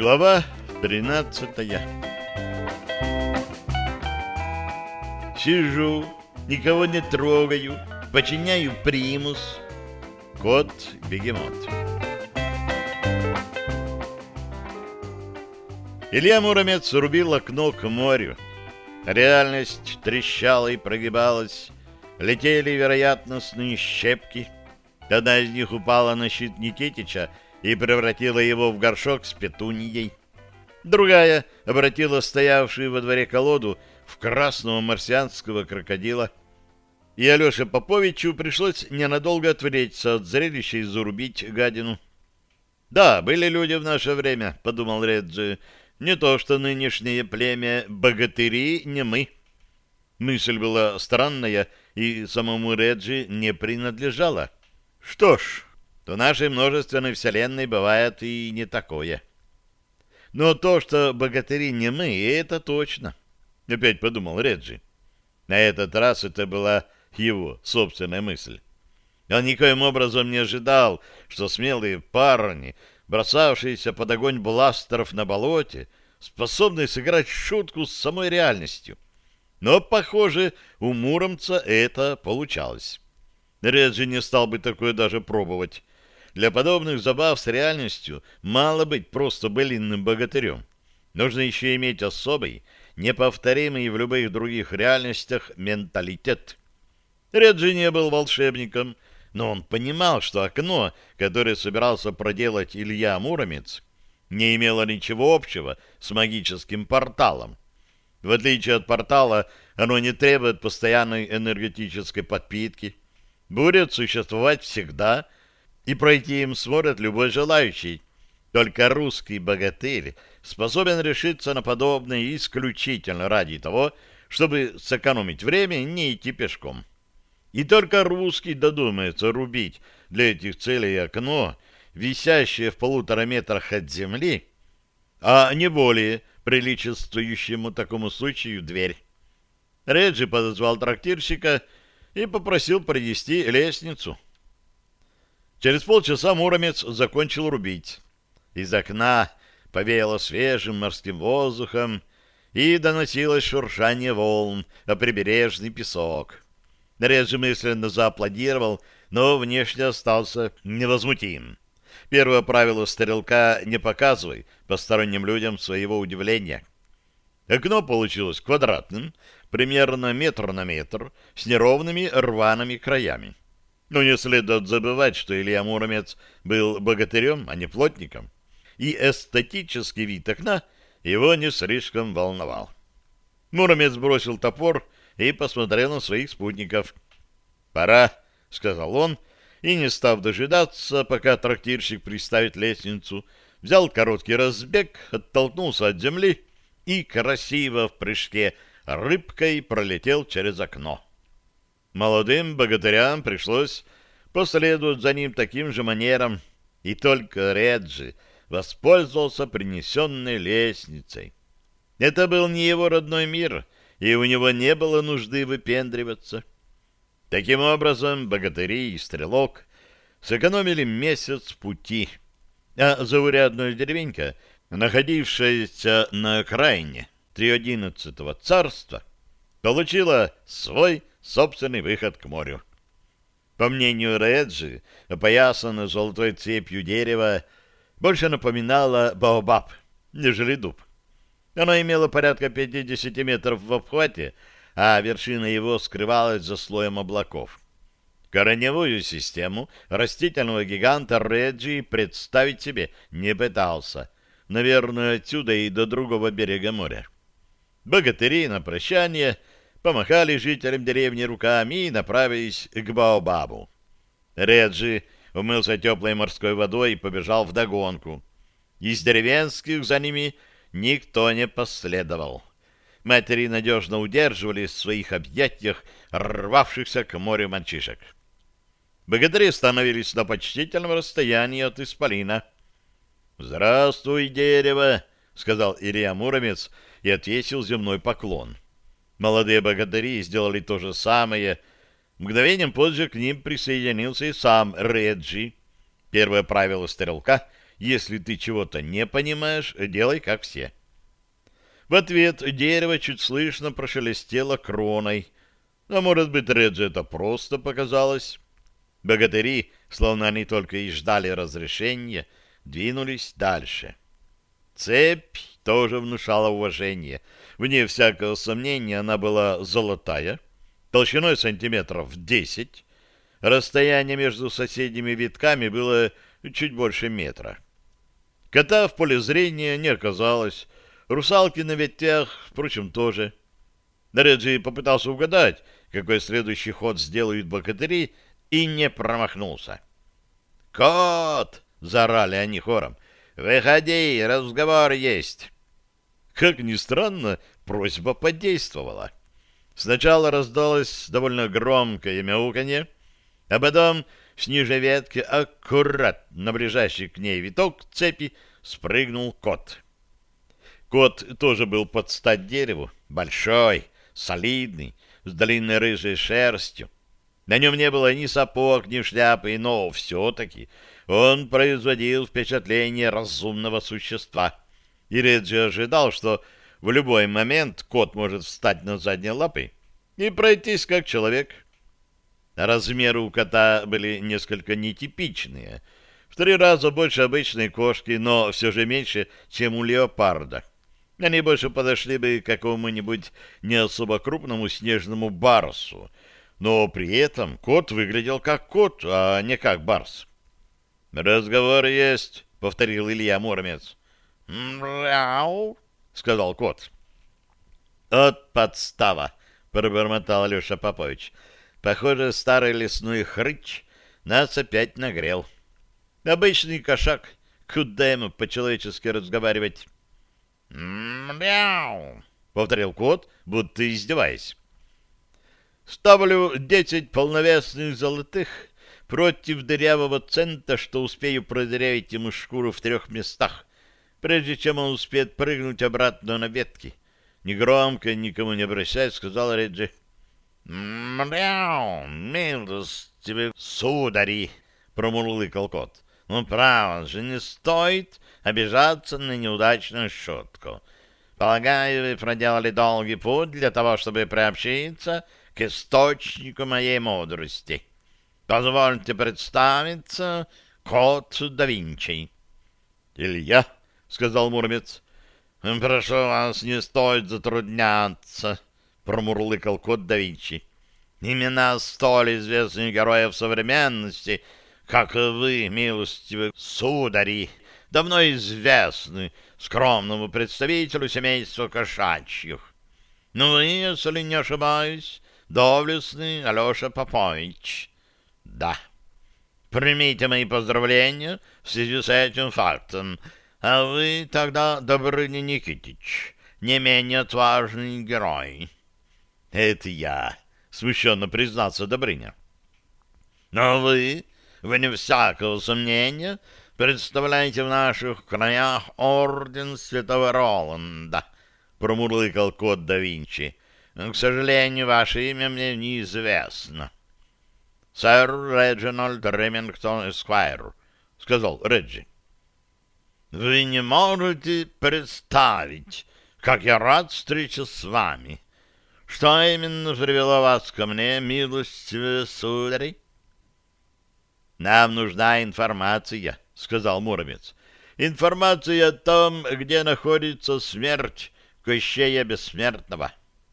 Глава 13. Сижу, никого не трогаю, подчиняю примус. Кот-бегемот. Илья Муромец рубил окно к морю. Реальность трещала и прогибалась. Летели вероятностные щепки. Одна из них упала на щит Никитича и превратила его в горшок с петуньей. Другая обратила стоявшую во дворе колоду в красного марсианского крокодила. И Алёше Поповичу пришлось ненадолго отвлечься от зрелища и зарубить гадину. «Да, были люди в наше время», — подумал Реджи, — «не то что нынешнее племя богатыри не мы». Мысль была странная и самому Реджи не принадлежала. Что ж, в нашей множественной вселенной бывает и не такое. Но то, что богатыри не мы, это точно, — опять подумал Реджи. На этот раз это была его собственная мысль. Он никоим образом не ожидал, что смелые парни, бросавшиеся под огонь бластеров на болоте, способны сыграть шутку с самой реальностью. Но, похоже, у Муромца это получалось. Реджи не стал бы такое даже пробовать. Для подобных забав с реальностью мало быть просто былинным богатырем. Нужно еще иметь особый, неповторимый в любых других реальностях менталитет. Реджи не был волшебником, но он понимал, что окно, которое собирался проделать Илья Муромец, не имело ничего общего с магическим порталом. В отличие от портала, оно не требует постоянной энергетической подпитки, будет существовать всегда, и пройти им сможет любой желающий. Только русский богатырь способен решиться на подобное исключительно ради того, чтобы сэкономить время и не идти пешком. И только русский додумается рубить для этих целей окно, висящее в 1,5 метрах от земли, а не более приличествующему такому случаю дверь. Реджи подозвал трактирщика и попросил принести лестницу. Через полчаса Муромец закончил рубить. Из окна повеяло свежим морским воздухом и доносилось шуршание волн о прибережный песок. Реджи мысленно зааплодировал, но внешне остался невозмутим. Первое правило стрелка — не показывай посторонним людям своего удивления. Окно получилось квадратным, примерно метр на метр, с неровными рваными краями. Но не следует забывать, что Илья Муромец был богатырем, а не плотником, и эстетический вид окна его не слишком волновал. Муромец бросил топор и посмотрел на своих спутников. «Пора», — сказал он, и, не став дожидаться, пока трактирщик приставит лестницу, взял короткий разбег, оттолкнулся от земли и красиво в прыжке рыбкой пролетел через окно. Молодым богатырям пришлось последовать за ним таким же манером, и только Реджи воспользовался принесенной лестницей. Это был не его родной мир, и у него не было нужды выпендриваться. Таким образом, богатыри и стрелок сэкономили месяц пути, а заурядная деревенька, находившаяся на окраине 311-го царства, получила свой собственный выход к морю. По мнению Реджи, опоясанное золотой цепью дерево больше напоминало баобаб, нежели дуб. Оно имело порядка 50 метров в обхвате, а вершина его скрывалась за слоем облаков. Корневую систему растительного гиганта Реджи представить себе не пытался. Наверное, отсюда и до другого берега моря. Богатыри на прощание помахали жителям деревни руками и направились к Баобабу. Реджи умылся теплой морской водой и побежал вдогонку. Из деревенских за ними никто не последовал. Матери надежно удерживали в своих объятиях рвавшихся к морю мальчишек. Богатыри становились на почтительном расстоянии от исполина. «Здравствуй, дерево!» — сказал Илья Муромец и отвесил земной поклон. Молодые богатыри сделали то же самое. Мгновением позже к ним присоединился и сам Реджи. Первое правило стрелка — Если ты чего-то не понимаешь, делай как все. В ответ дерево чуть слышно прошелестело кроной. А может быть, Реджи это просто показалось. Богатыри, словно они только и ждали разрешения, двинулись дальше. Цепь тоже внушала уважение. Вне всякого сомнения, она была золотая, толщиной сантиметров 10. Расстояние между соседними витками было чуть больше метра. Кота в поле зрения не оказалось. Русалки на ветвях, впрочем, тоже. Реджи попытался угадать, какой следующий ход сделают богатыри, и не промахнулся. «Кот!» — заорали они хором. «Выходи, разговор есть!» Как ни странно, просьба подействовала. Сначала раздалось довольно громкое мяуканье, а потом с ниже ветки аккурат на ближайший к ней виток цепи спрыгнул кот. Кот тоже был под стать дереву, большой, солидный, с длинной рыжей шерстью. На нем не было ни сапог, ни шляпы, но все-таки он производил впечатление разумного существа. И Реджи ожидал, что в любой момент кот может встать на задние лапы и пройтись как человек. Размеры у кота были несколько нетипичные. В 3 раза больше обычной кошки, но все же меньше, чем у леопарда. Они больше подошли бы к какому-нибудь не особо крупному снежному барсу, но при этом кот выглядел как кот, а не как барс. «Разговор есть», — повторил Илья Муромец. «Мяу», — сказал кот. «От подстава», — пробормотал Алеша Попович. «Похоже, старый лесной хрыч нас опять нагрел. Обычный кошак, куда ему по-человечески разговаривать?» «Мяу», — повторил кот, будто издеваясь. «Ставлю 10 полновесных золотых против дырявого цента, что успею продырявить ему шкуру в 3 местах, прежде чем он успеет прыгнуть обратно на ветки». Негромко, никому не обращаясь, сказал Реджи. «Мяу, милостивый судари», — промурлыкал кот. «Ну, право же, не стоит обижаться на неудачную шутку. Полагаю, вы проделали долгий путь для того, чтобы приобщиться к источнику моей мудрости. Позвольте представиться, кот да Винчи». «Илья», — сказал Муромец. «Прошу вас, не стоит затрудняться», — промурлыкал кот да Винчи. «Имена столь известных героев современности, как и вы, милостивые судари, давно известны скромному представителю семейства кошачьих. Ну, вы, если не ошибаюсь, доблестный Алеша Попович». «Да. Примите мои поздравления в связи с этим фактом. А вы тогда, Добрыня Никитич, не менее отважный герой». «Это я», — смущенно признался Добрыня. «Но вы, вне всякого сомнения, представляете в наших краях орден Святого Роланда», — промурлыкал кот да Винчи. «К сожалению, ваше имя мне неизвестно». «Сэр Реджинальд Ремингтон Эсквайр», — сказал Реджи. «Вы не можете представить, как я рад встрече с вами. Что именно привело вас ко мне, милостивые судари?» «Нам нужна информация», — сказал Муромец. «Информация о том, где находится смерть Кощея Бессмертного».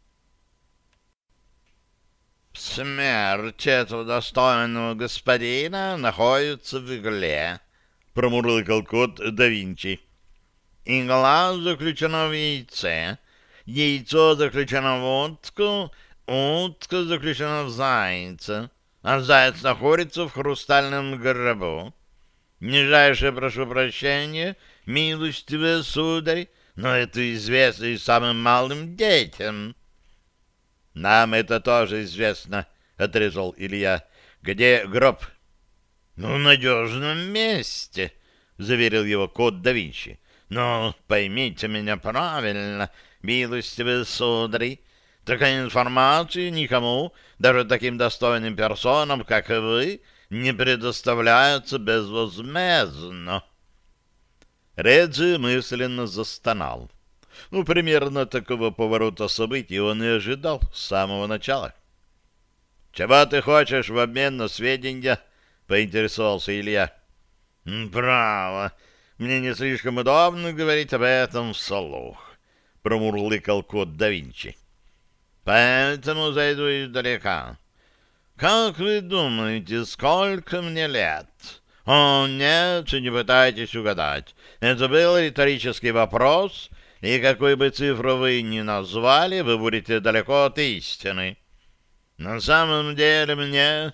«Смерть этого достойного господина находится в игле», — промурлыкал кот да Винчи. «Игла заключена в яйце, яйцо заключено в утку, утка заключена в зайца, а заяц находится в хрустальном гробу. Нижайше прошу прощения, милостивые сударь, но это известно и самым малым детям». «Нам это тоже известно», — отрезал Илья. «Где гроб?» «В надежном месте», — заверил его кот да Винчи. «Но поймите меня правильно, милостивые судари, такая информация никому, даже таким достойным персонам, как и вы, не предоставляется безвозмездно». Реджи мысленно застонал. Ну, примерно такого поворота событий он и ожидал с самого начала. «Чего ты хочешь в обмен на сведения?» — поинтересовался Илья. «Браво! Мне не слишком удобно говорить об этом вслух», — промурлыкал кот да Винчи. «Поэтому зайду издалека. Как вы думаете, сколько мне лет?» «О, нет, не пытайтесь угадать. Это был риторический вопрос, и какой бы цифру вы ни назвали, вы будете далеко от истины. На самом деле мне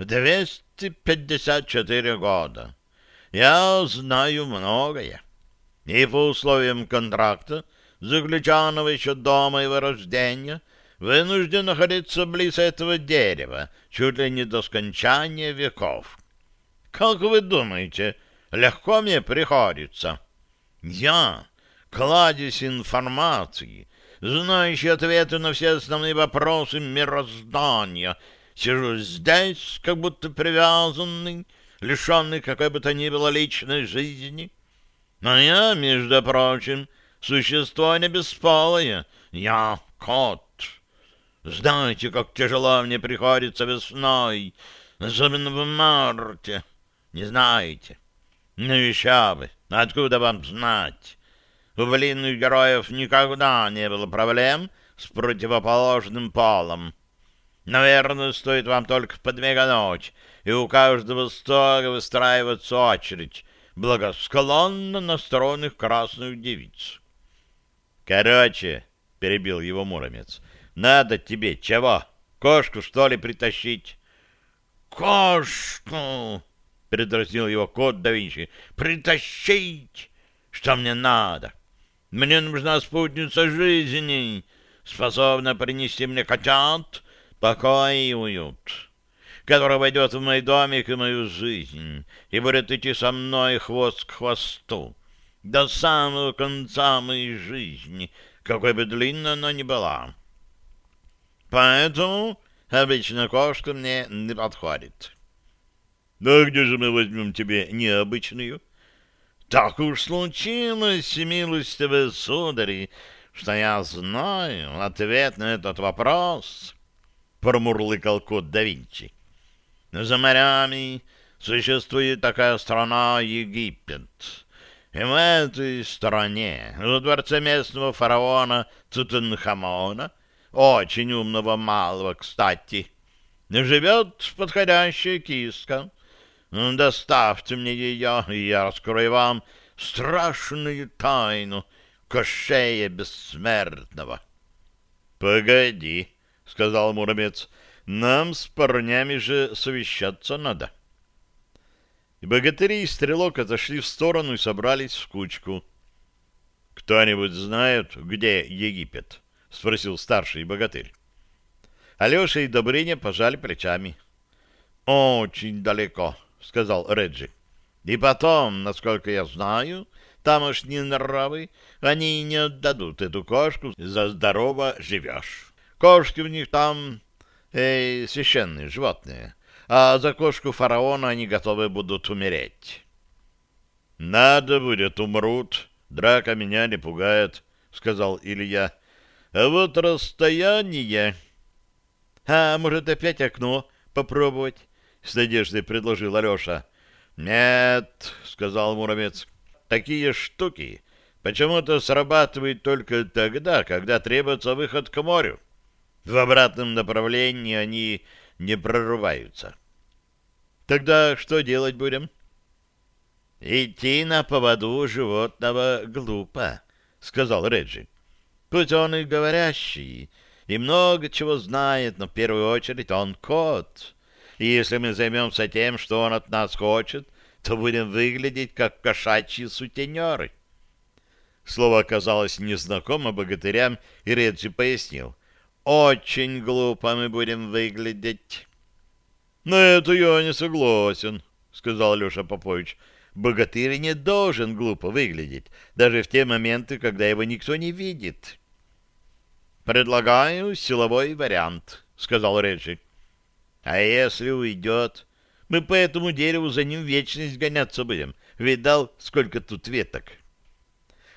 254 года. Я знаю многое. И по условиям контракта, заключенного еще до моего рождения, вынужден находиться близ этого дерева, чуть ли не до скончания веков. Как вы думаете, легко мне приходится? Я, кладезь информации, знающий ответы на все основные вопросы мироздания, сижу здесь, как будто привязанный, лишенный какой бы то ни было личной жизни. А я, между прочим, существо не бесполое. Я кот. Знаете, как тяжело мне приходится весной, особенно в марте. Не знаете? Ну еще бы. Откуда вам знать? У былинных героев никогда не было проблем с противоположным полом. Наверное, стоит вам только подмигнуть, и у каждого стога выстраивается очередь благосклонно настроенных красных девиц. «Короче», — перебил его Муромец, — «надо тебе чего? Кошку, что ли, притащить?» «Кошку!» — предразнил его кот да Винчи. «Притащить! Что мне надо? Мне нужна спутница жизни, способна принести мне котят, покой и уют, которая войдет в мой домик и мою жизнь и будет идти со мной хвост к хвосту до самого конца моей жизни, какой бы длинной она ни была. Поэтому обычная кошка мне не подходит». «Да где же мы возьмем тебе необычную?» «Так уж случилось, милостивые судари, что я знаю ответ на этот вопрос», — промурлыкал кот да Винчи. «За морями существует такая страна Египет, и в этой стране, в дворце местного фараона Тутанхамона, очень умного малого, кстати, живет подходящая киска. Доставьте мне ее, и я раскрою вам страшную тайну Кощея Бессмертного». «Погоди», — сказал Муромец, — «нам с парнями же совещаться надо». И богатыри и стрелок отошли в сторону и собрались в кучку. «Кто-нибудь знает, где Египет?» — спросил старший богатырь. Алеша и Добрыня пожали плечами. «Очень далеко», — сказал Реджи. «И потом, насколько я знаю, тамошние нравы, они не отдадут эту кошку, за здорово живешь. Кошки у них там священные животные, а за кошку фараона они готовы будут умереть». «Надо будет, умрут, драка меня не пугает», — сказал Илья. «А вот расстояние...» «А может, опять окно попробовать?» — с надеждой предложил Алеша. «Нет», — сказал Муромец, — «такие штуки почему-то срабатывают только тогда, когда требуется выход к морю. В обратном направлении они не прорываются». «Тогда что делать будем?» «Идти на поводу животного глупо», — сказал Реджи. «Пусть он и говорящий, и много чего знает, но в первую очередь он кот. И если мы займемся тем, что он от нас хочет, то будем выглядеть как кошачьи сутенеры». Слово оказалось незнакомо богатырям, и Реджи пояснил: «Очень глупо мы будем выглядеть». «На это я не согласен», — сказал Леша Попович. «Богатырь не должен глупо выглядеть, даже в те моменты, когда его никто не видит». «Предлагаю силовой вариант», — сказал Реджи. «А если уйдет? Мы по этому дереву за ним вечность гоняться будем. Видал, сколько тут веток?»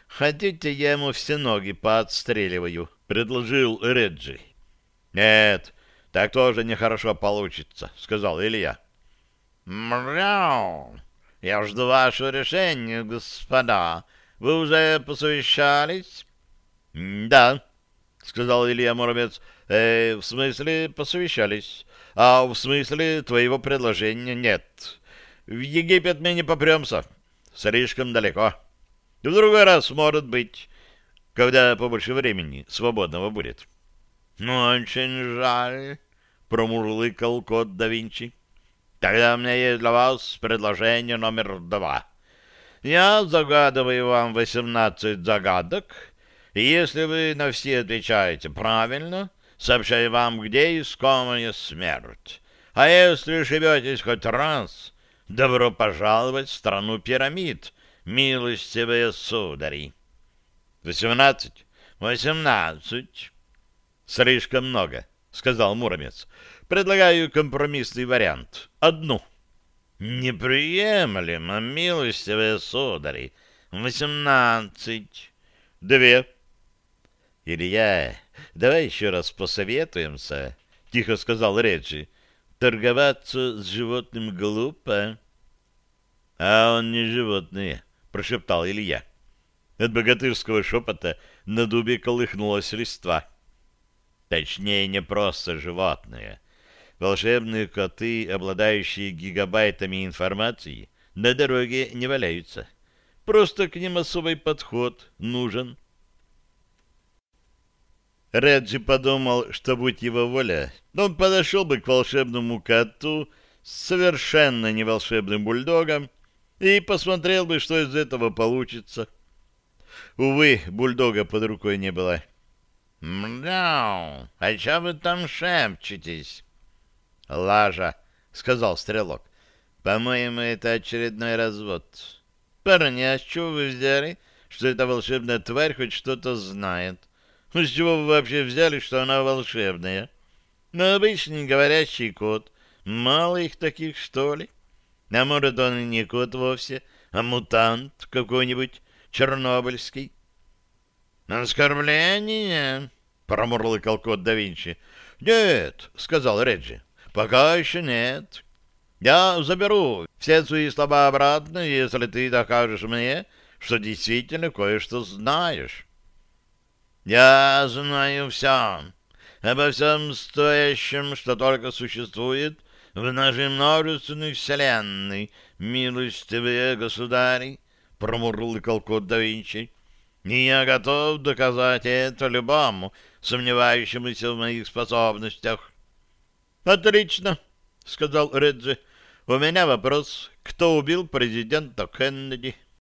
Хотите, я ему все ноги поотстреливаю, — предложил Реджи. — Нет, так тоже нехорошо получится, — сказал Илья. — Мряу! Я жду вашего решения, господа. Вы уже посовещались? — Да, — сказал Илья Муромец. — В смысле посовещались? А в смысле твоего предложения нет. В Египет мы не попремся. Слишком далеко. В другой раз, может быть, когда побольше времени свободного будет. — Ну, очень жаль, — промурлыкал кот да Винчи. — Тогда у меня есть для вас предложение номер 2. Я загадываю вам 18 загадок, и если вы на все отвечаете правильно, сообщаю вам, где искомая смерть. А если ошибетесь хоть раз, добро пожаловать в страну пирамид, милостивые судари. 18. 18. Слишком много, сказал Муромец. Предлагаю компромиссный вариант. Одну. Неприемлемо, милостивые судари. 18. 2. Илья, давай еще раз посоветуемся, тихо сказал Реджи. Торговаться с животным глупо. А он не животное, прошептал Илья. От богатырского шепота на дубе колыхнулась листва. Точнее, не просто животные. Волшебные коты, обладающие гигабайтами информации, на дороге не валяются. Просто к ним особый подход нужен. Реджи подумал, что, будь его воля, он подошел бы к волшебному коту с совершенно неволшебным бульдогом и посмотрел бы, что из этого получится. Увы, бульдога под рукой не было. «Мряу! А чё вы там шепчетесь?» «Лажа», — сказал Стрелок. «По-моему, это очередной развод». «Парни, а с чего вы взяли, что эта волшебная тварь хоть что-то знает? Ну, с чего вы вообще взяли, что она волшебная? Ну, обычный говорящий кот. Мало их таких, что ли? А может, он и не кот вовсе, а мутант какой-нибудь чернобыльский?» «Оскорбление?» — промурлыкал кот да Винчи. «Нет», — сказал Реджи, — «пока еще нет. Я заберу все свои слова обратно, если ты докажешь мне, что действительно кое-что знаешь». «Я знаю все, обо всем стоящем, что только существует в нашей множественной вселенной, милостивые государи», — промурлыкал кот да Винчи. «И я готов доказать это любому, сомневающемуся в моих способностях». «Отлично», — сказал Реджи. «У меня вопрос. Кто убил президента Кеннеди?»